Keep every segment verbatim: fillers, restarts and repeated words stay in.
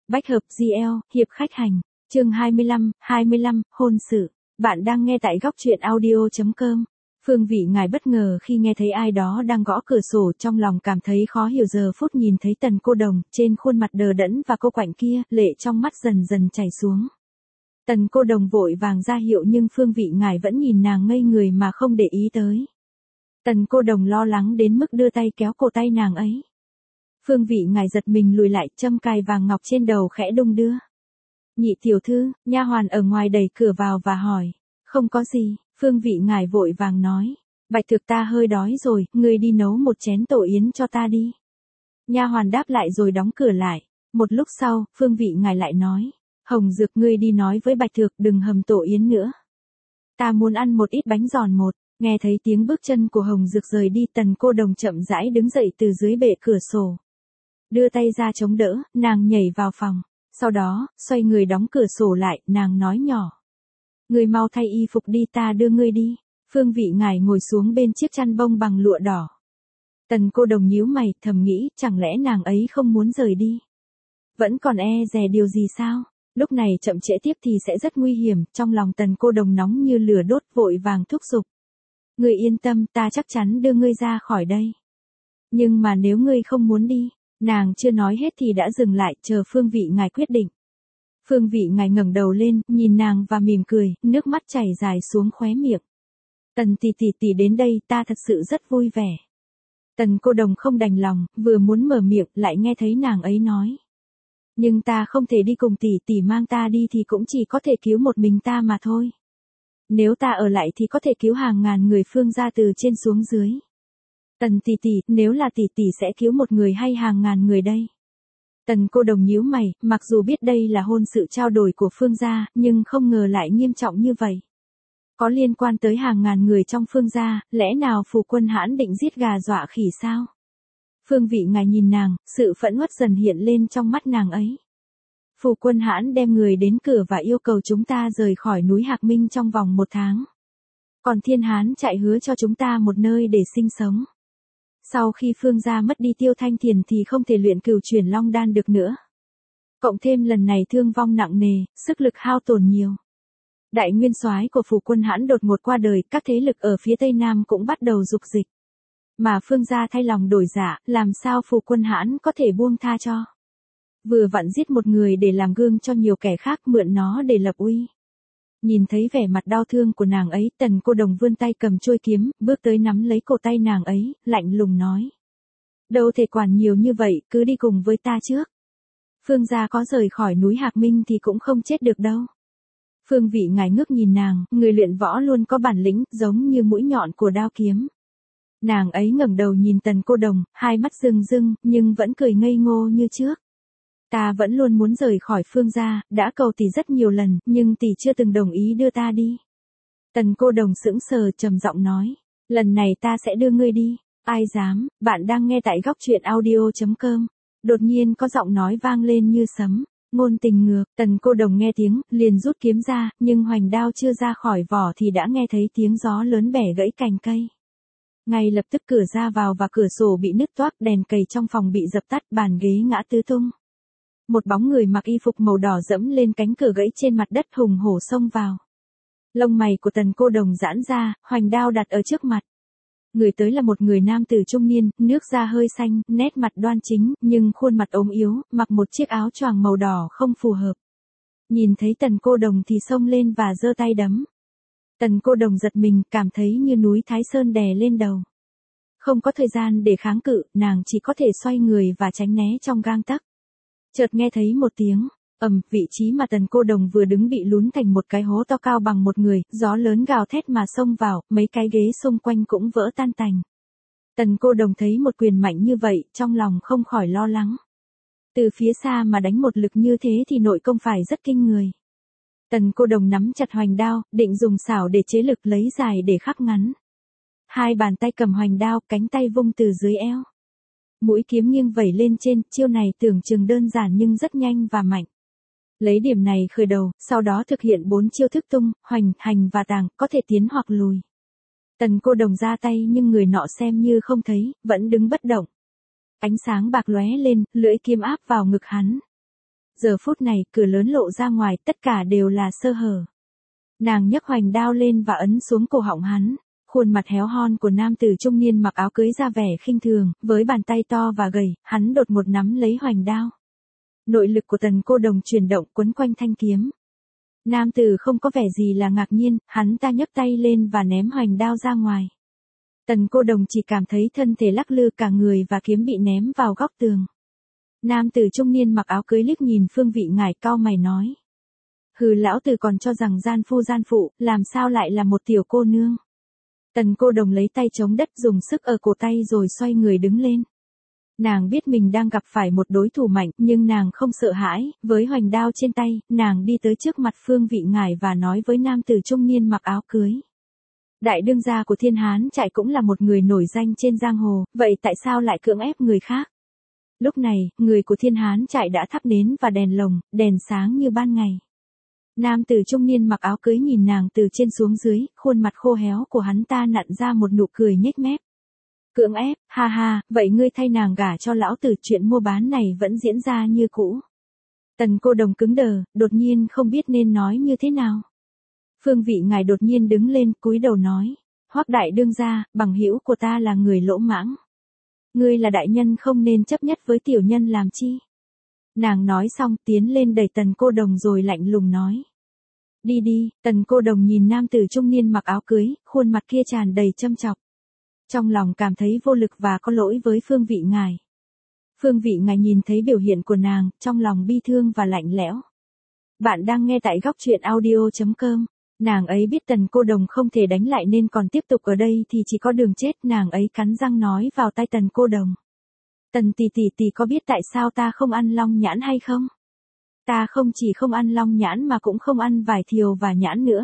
Bách hợp giê lờ, hiệp khách hành. Chương hai mươi lăm, hai mươi lăm, hôn sự. Bạn đang nghe tại góc truyện audio chấm com. Phương Vị ngài bất ngờ khi nghe thấy ai đó đang gõ cửa sổ, trong lòng cảm thấy khó hiểu. Giờ phút nhìn thấy Tần Cô Đồng, trên khuôn mặt đờ đẫn và cô quạnh kia, lệ trong mắt dần dần chảy xuống. Tần Cô Đồng vội vàng ra hiệu nhưng Phương Vị ngài vẫn nhìn nàng ngây người mà không để ý tới. Tần Cô Đồng lo lắng đến mức đưa tay kéo cổ tay nàng ấy. Phương Vị ngài giật mình lùi lại, châm cài vàng ngọc trên đầu khẽ đung đưa. Nhị tiểu thư, nha hoàn ở ngoài đẩy cửa vào và hỏi. Không có gì, Phương Vị ngài vội vàng nói. Bạch Thực ta hơi đói rồi, ngươi đi nấu một chén tổ yến cho ta đi. Nha hoàn đáp lại rồi đóng cửa lại. Một lúc sau, Phương Vị ngài lại nói. Hồng Dược, ngươi đi nói với Bạch Thực đừng hầm tổ yến nữa. Ta muốn ăn một ít bánh giòn một. Nghe thấy tiếng bước chân của Hồng Dược rời đi, Tần Cô Đồng chậm rãi đứng dậy từ dưới bệ cửa sổ. Đưa tay ra chống đỡ, nàng nhảy vào phòng. Sau đó, xoay người đóng cửa sổ lại, nàng nói nhỏ. Ngươi mau thay y phục đi, ta đưa ngươi đi. Phương Vị ngài ngồi xuống bên chiếc chăn bông bằng lụa đỏ. Tần Cô Đồng nhíu mày, thầm nghĩ, chẳng lẽ nàng ấy không muốn rời đi? Vẫn còn e dè điều gì sao? Lúc này chậm trễ tiếp thì sẽ rất nguy hiểm, trong lòng Tần Cô Đồng nóng như lửa đốt, vội vàng thúc giục. Ngươi yên tâm, ta chắc chắn đưa ngươi ra khỏi đây. Nhưng mà nếu ngươi không muốn đi, nàng chưa nói hết thì đã dừng lại, chờ Phương Vị ngài quyết định. Phương Vị ngài ngẩng đầu lên, nhìn nàng và mỉm cười, nước mắt chảy dài xuống khóe miệng. Tần tỷ tỷ tỷ đến đây, ta thật sự rất vui vẻ. Tần Cô Đồng không đành lòng, vừa muốn mở miệng, lại nghe thấy nàng ấy nói. Nhưng ta không thể đi cùng tỷ tỷ, mang ta đi thì cũng chỉ có thể cứu một mình ta mà thôi. Nếu ta ở lại thì có thể cứu hàng ngàn người Phương gia từ trên xuống dưới. Tần tỷ tỷ, nếu là tỷ tỷ sẽ cứu một người hay hàng ngàn người đây? Tần Cô Đồng nhíu mày, mặc dù biết đây là hôn sự trao đổi của Phương gia, nhưng không ngờ lại nghiêm trọng như vậy. Có liên quan tới hàng ngàn người trong Phương gia, lẽ nào Phù Quân Hãn định giết gà dọa khỉ sao? Phương Vị ngài nhìn nàng, sự phẫn uất dần hiện lên trong mắt nàng ấy. Phù Quân Hãn đem người đến cửa và yêu cầu chúng ta rời khỏi núi Hạc Minh trong vòng một tháng. Còn Thiên Hán chạy hứa cho chúng ta một nơi để sinh sống. Sau khi Phương gia mất đi Tiêu Thanh Thiền thì không thể luyện Cửu Chuyển Long Đan được nữa. Cộng thêm lần này thương vong nặng nề, sức lực hao tổn nhiều. Đại nguyên soái của Phù Quân Hãn đột ngột qua đời, các thế lực ở phía Tây Nam cũng bắt đầu dục dịch. Mà Phương gia thay lòng đổi dạ, làm sao Phù Quân Hãn có thể buông tha cho? Vừa vặn giết một người để làm gương cho nhiều kẻ khác, mượn nó để lập uy. Nhìn thấy vẻ mặt đau thương của nàng ấy, Tần Cô Đồng vươn tay cầm chuôi kiếm, bước tới nắm lấy cổ tay nàng ấy, lạnh lùng nói. Đâu thể quản nhiều như vậy, cứ đi cùng với ta trước. Phương gia có rời khỏi núi Hạc Minh thì cũng không chết được đâu. Phương Vị ngài ngước nhìn nàng, người luyện võ luôn có bản lĩnh, giống như mũi nhọn của đao kiếm. Nàng ấy ngẩng đầu nhìn Tần Cô Đồng, hai mắt rưng rưng, nhưng vẫn cười ngây ngô như trước. Ta vẫn luôn muốn rời khỏi Phương gia, đã cầu tỷ rất nhiều lần, nhưng tỷ chưa từng đồng ý đưa ta đi. Tần Cô Đồng sững sờ, trầm giọng nói, lần này ta sẽ đưa ngươi đi. Ai dám? Bạn đang nghe tại góc truyện audio chấm com. Đột nhiên có giọng nói vang lên như sấm, ngôn tình ngược. Tần Cô Đồng nghe tiếng, liền rút kiếm ra, nhưng hoành đao chưa ra khỏi vỏ thì đã nghe thấy tiếng gió lớn bẻ gãy cành cây. Ngay lập tức cửa ra vào và cửa sổ bị nứt toác, đèn cầy trong phòng bị dập tắt, bàn ghế ngã tứ tung. Một bóng người mặc y phục màu đỏ dẫm lên cánh cửa gãy trên mặt đất, hùng hổ xông vào. Lông mày của Tần Cô Đồng giãn ra, hoành đao đặt ở trước mặt. Người tới là một người nam tử trung niên, nước da hơi xanh, nét mặt đoan chính, nhưng khuôn mặt ốm yếu, mặc một chiếc áo choàng màu đỏ không phù hợp. Nhìn thấy Tần Cô Đồng thì xông lên và giơ tay đấm. Tần Cô Đồng giật mình, cảm thấy như núi Thái Sơn đè lên đầu. Không có thời gian để kháng cự, nàng chỉ có thể xoay người và tránh né trong gang tấc. Chợt nghe thấy một tiếng ầm, vị trí mà Tần Cô Đồng vừa đứng bị lún thành một cái hố to cao bằng một người, gió lớn gào thét mà xông vào, mấy cái ghế xung quanh cũng vỡ tan tành. Tần Cô Đồng thấy một quyền mạnh như vậy, trong lòng không khỏi lo lắng. Từ phía xa mà đánh một lực như thế thì nội công phải rất kinh người. Tần Cô Đồng nắm chặt hoành đao, định dùng xảo để chế lực, lấy dài để khắc ngắn. Hai bàn tay cầm hoành đao, cánh tay vung từ dưới eo. Mũi kiếm nghiêng vẩy lên trên, chiêu này tưởng chừng đơn giản nhưng rất nhanh và mạnh. Lấy điểm này khởi đầu, sau đó thực hiện bốn chiêu thức tung, hoành, hành và tàng, có thể tiến hoặc lùi. Tần Cô Đồng ra tay nhưng người nọ xem như không thấy, vẫn đứng bất động. Ánh sáng bạc lóe lên, lưỡi kiếm áp vào ngực hắn. Giờ phút này, cửa lớn lộ ra ngoài, tất cả đều là sơ hở. Nàng nhấc hoành đao lên và ấn xuống cổ họng hắn. Khuôn mặt héo hon của nam tử trung niên mặc áo cưới ra vẻ khinh thường, với bàn tay to và gầy, hắn đột một nắm lấy hoành đao. Nội lực của Tần Cô Đồng chuyển động quấn quanh thanh kiếm. Nam tử không có vẻ gì là ngạc nhiên, hắn ta nhấc tay lên và ném hoành đao ra ngoài. Tần Cô Đồng chỉ cảm thấy thân thể lắc lư cả người và kiếm bị ném vào góc tường. Nam tử trung niên mặc áo cưới liếc nhìn Phương Vị Ngải, cau mày nói. Hừ, lão tử còn cho rằng gian phu gian phụ, làm sao lại là một tiểu cô nương. Tần Cô Đồng lấy tay chống đất dùng sức ở cổ tay rồi xoay người đứng lên. Nàng biết mình đang gặp phải một đối thủ mạnh, nhưng nàng không sợ hãi, với hoành đao trên tay, nàng đi tới trước mặt Phương Vị Ngải và nói với nam tử trung niên mặc áo cưới. Đại đương gia của Thiên Hán Trại cũng là một người nổi danh trên giang hồ, vậy tại sao lại cưỡng ép người khác? Lúc này, người của Thiên Hán Trại đã thắp nến và đèn lồng, đèn sáng như ban ngày. Nam tử trung niên mặc áo cưới nhìn nàng từ trên xuống dưới, khuôn mặt khô héo của hắn ta nặn ra một nụ cười nhếch mép. Cưỡng ép, ha ha, vậy ngươi thay nàng gả cho lão tử, chuyện mua bán này vẫn diễn ra như cũ. Tần Cô Đồng cứng đờ, đột nhiên không biết nên nói như thế nào. Phương Vị Ngải đột nhiên đứng lên, cúi đầu nói, Hoắc đại đương gia, bằng hữu của ta là người lỗ mãng. Ngươi là đại nhân không nên chấp nhất với tiểu nhân làm chi. Nàng nói xong tiến lên đẩy Tần Cô Đồng rồi lạnh lùng nói. Đi đi, Tần Cô Đồng nhìn nam tử trung niên mặc áo cưới, khuôn mặt kia tràn đầy châm chọc. Trong lòng cảm thấy vô lực và có lỗi với Phương Vị Ngải. Phương Vị Ngải nhìn thấy biểu hiện của nàng, trong lòng bi thương và lạnh lẽo. Bạn đang nghe tại góc truyện audio chấm com. Nàng ấy biết Tần Cô Đồng không thể đánh lại nên còn tiếp tục ở đây thì chỉ có đường chết. Nàng ấy cắn răng nói vào tai Tần Cô Đồng. Tần tỷ tỷ tỷ có biết tại sao ta không ăn long nhãn hay không? Ta không chỉ không ăn long nhãn mà cũng không ăn vải thiều và nhãn nữa.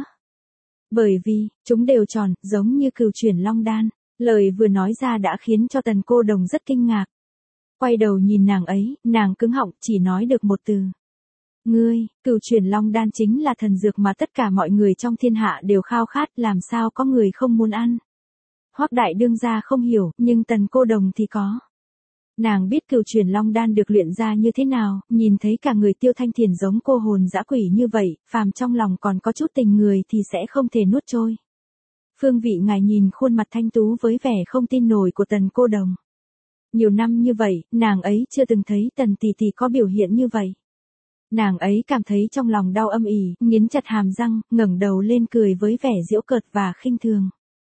Bởi vì, chúng đều tròn, giống như cừu chuyển long đan. Lời vừa nói ra đã khiến cho Tần Cô Đồng rất kinh ngạc. Quay đầu nhìn nàng ấy, nàng cứng họng, chỉ nói được một từ. Ngươi, cừu chuyển long đan chính là thần dược mà tất cả mọi người trong thiên hạ đều khao khát, làm sao có người không muốn ăn. Hoắc đại đương gia không hiểu, nhưng Tần Cô Đồng thì có. Nàng biết cừu chuyển long đan được luyện ra như thế nào, nhìn thấy cả người Tiêu Thanh Thiền giống cô hồn dã quỷ như vậy, phàm trong lòng còn có chút tình người thì sẽ không thể nuốt trôi. Phương Vị Ngải nhìn khuôn mặt thanh tú với vẻ không tin nổi của Tần Cô Đồng. Nhiều năm như vậy, nàng ấy chưa từng thấy Tần tỷ tỷ có biểu hiện như vậy. Nàng ấy cảm thấy trong lòng đau âm ỉ, nghiến chặt hàm răng, ngẩng đầu lên cười với vẻ giễu cợt và khinh thường.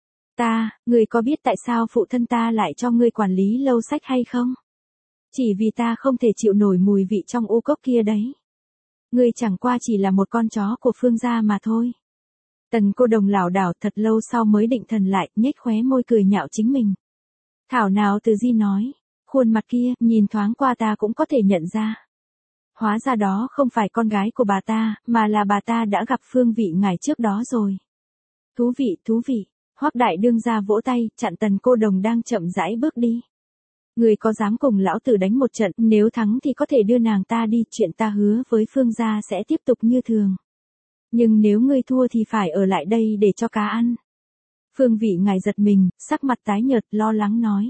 Ta, ngươi có biết tại sao phụ thân ta lại cho ngươi quản lý lâu sách hay không? Chỉ vì ta không thể chịu nổi mùi vị trong u cốc kia đấy. Ngươi chẳng qua chỉ là một con chó của Phương gia mà thôi. Tần Cô Đồng lảo đảo thật lâu sau mới định thần lại, nhếch khóe môi cười nhạo chính mình. Thảo nào Từ Di nói, khuôn mặt kia, nhìn thoáng qua ta cũng có thể nhận ra. Hóa ra đó không phải con gái của bà ta, mà là bà ta đã gặp Phương Vị Ngải trước đó rồi. Thú vị, thú vị. Hoắc đại đương gia vỗ tay, chặn Tần Cô Đồng đang chậm rãi bước đi. Người có dám cùng lão tử đánh một trận, nếu thắng thì có thể đưa nàng ta đi, chuyện ta hứa với Phương gia sẽ tiếp tục như thường. Nhưng nếu ngươi thua thì phải ở lại đây để cho cá ăn. Phương Vị Ngải giật mình, sắc mặt tái nhợt, lo lắng nói.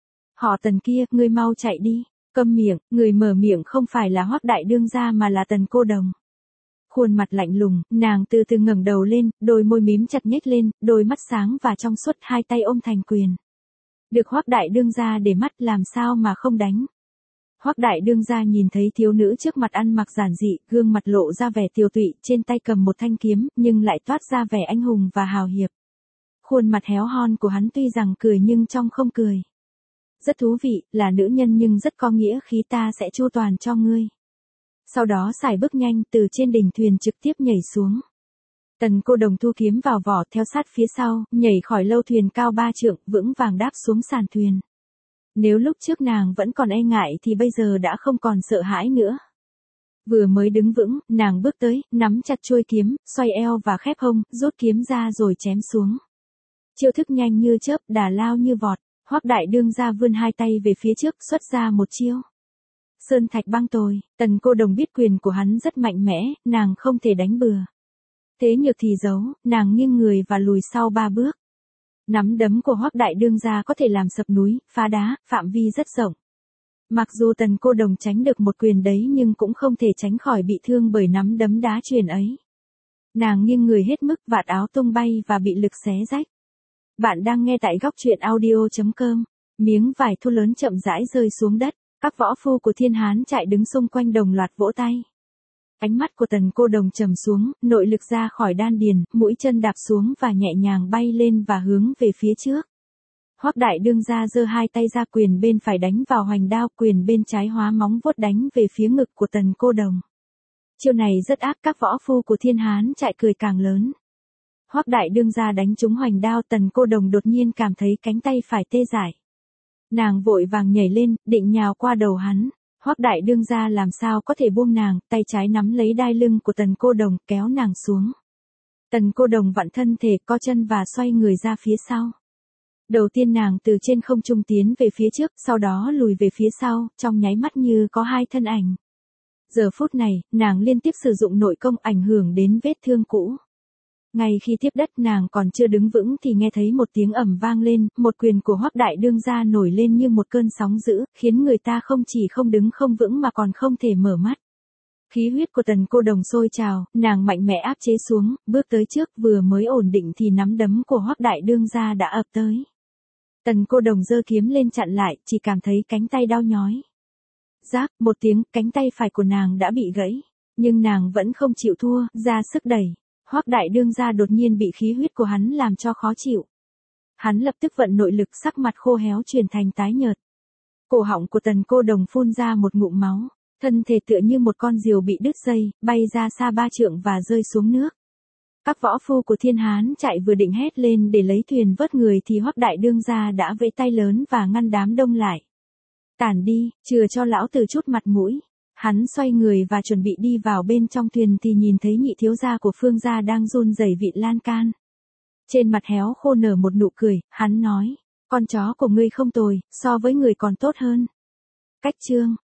Họ Tần kia, ngươi mau chạy đi. Câm miệng, người mở miệng không phải là Hoắc đại đương gia mà là Tần Cô Đồng. Khuôn mặt lạnh lùng, nàng từ từ ngẩng đầu lên, đôi môi mím chặt nhếch lên, đôi mắt sáng và trong suốt, hai tay ôm thành quyền. Được Hoắc đại đương gia để mắt, làm sao mà không đánh. Hoắc đại đương gia nhìn thấy thiếu nữ trước mặt ăn mặc giản dị, gương mặt lộ ra vẻ tiều tụy, trên tay cầm một thanh kiếm, nhưng lại toát ra vẻ anh hùng và hào hiệp. Khuôn mặt héo hon của hắn tuy rằng cười nhưng trong không cười. Rất thú vị, là nữ nhân nhưng rất có nghĩa khí, ta sẽ chu toàn cho ngươi. Sau đó xài bước nhanh từ trên đỉnh thuyền trực tiếp nhảy xuống. Tần Cô Đồng thu kiếm vào vỏ theo sát phía sau, nhảy khỏi lâu thuyền cao ba trượng, vững vàng đáp xuống sàn thuyền. Nếu lúc trước nàng vẫn còn e ngại thì bây giờ đã không còn sợ hãi nữa. Vừa mới đứng vững, nàng bước tới, nắm chặt chuôi kiếm, xoay eo và khép hông, rút kiếm ra rồi chém xuống. Chiêu thức nhanh như chớp, đà lao như vọt. Hoắc đại đương gia vươn hai tay về phía trước, xuất ra một chiêu. Sơn thạch băng tồi. Tần Cô Đồng biết quyền của hắn rất mạnh mẽ, nàng không thể đánh bừa. Thế nhược thì giấu, nàng nghiêng người và lùi sau ba bước. Nắm đấm của Hoắc đại đương gia có thể làm sập núi, phá đá, phạm vi rất rộng. Mặc dù Tần Cô Đồng tránh được một quyền đấy nhưng cũng không thể tránh khỏi bị thương bởi nắm đấm đá chuyền ấy. Nàng nghiêng người hết mức, vạt áo tung bay và bị lực xé rách. Bạn đang nghe tại góc truyện audio.com. Miếng vải thô lớn chậm rãi rơi xuống đất, các võ phu của Thiên Hán Trại đứng xung quanh đồng loạt vỗ tay. Ánh mắt của Tần Cô Đồng trầm xuống, nội lực ra khỏi đan điền, mũi chân đạp xuống và nhẹ nhàng bay lên và hướng về phía trước. Hoắc Đại Đương gia giơ hai tay ra, quyền bên phải đánh vào hoành đao, quyền bên trái hóa móng vuốt đánh về phía ngực của Tần Cô Đồng. Chiêu này rất ác, các võ phu của Thiên Hán Trại cười càng lớn. Hoắc Đại Đương gia đánh trúng hoành đao, Tần Cô Đồng đột nhiên cảm thấy cánh tay phải tê dại. Nàng vội vàng nhảy lên, định nhào qua đầu hắn. Hoắc Đại Đương gia làm sao có thể buông nàng, tay trái nắm lấy đai lưng của Tần Cô Đồng, kéo nàng xuống. Tần Cô Đồng vặn thân thể, co chân và xoay người ra phía sau. Đầu tiên nàng từ trên không trung tiến về phía trước, sau đó lùi về phía sau, trong nháy mắt như có hai thân ảnh. Giờ phút này, nàng liên tiếp sử dụng nội công ảnh hưởng đến vết thương cũ. Ngay khi tiếp đất nàng còn chưa đứng vững thì nghe thấy một tiếng ầm vang lên, một quyền của Hoắc Đại Đương gia nổi lên như một cơn sóng dữ, khiến người ta không chỉ không đứng không vững mà còn không thể mở mắt. Khí huyết của Tần Cô Đồng sôi trào, nàng mạnh mẽ áp chế xuống, bước tới trước, vừa mới ổn định thì nắm đấm của Hoắc Đại Đương gia đã ập tới. Tần Cô Đồng giơ kiếm lên chặn lại, chỉ cảm thấy cánh tay đau nhói. Rác, một tiếng, cánh tay phải của nàng đã bị gãy, nhưng nàng vẫn không chịu thua, ra sức đẩy. Hoắc Đại Đương gia đột nhiên bị khí huyết của hắn làm cho khó chịu. Hắn lập tức vận nội lực, sắc mặt khô héo chuyển thành tái nhợt. Cổ họng của Tần Cô Đồng phun ra một ngụm máu, thân thể tựa như một con diều bị đứt dây, bay ra xa ba trượng và rơi xuống nước. Các võ phu của Thiên Hán Trại vừa định hét lên để lấy thuyền vớt người thì Hoắc Đại Đương gia đã vẫy tay lớn và ngăn đám đông lại. Tản đi, chừa cho lão tử chút mặt mũi. Hắn xoay người và chuẩn bị đi vào bên trong thuyền thì nhìn thấy nhị thiếu gia của Phương gia đang run rẩy vịn lan can. Trên mặt héo khô nở một nụ cười, hắn nói, con chó của ngươi không tồi, so với người còn tốt hơn. Cách chương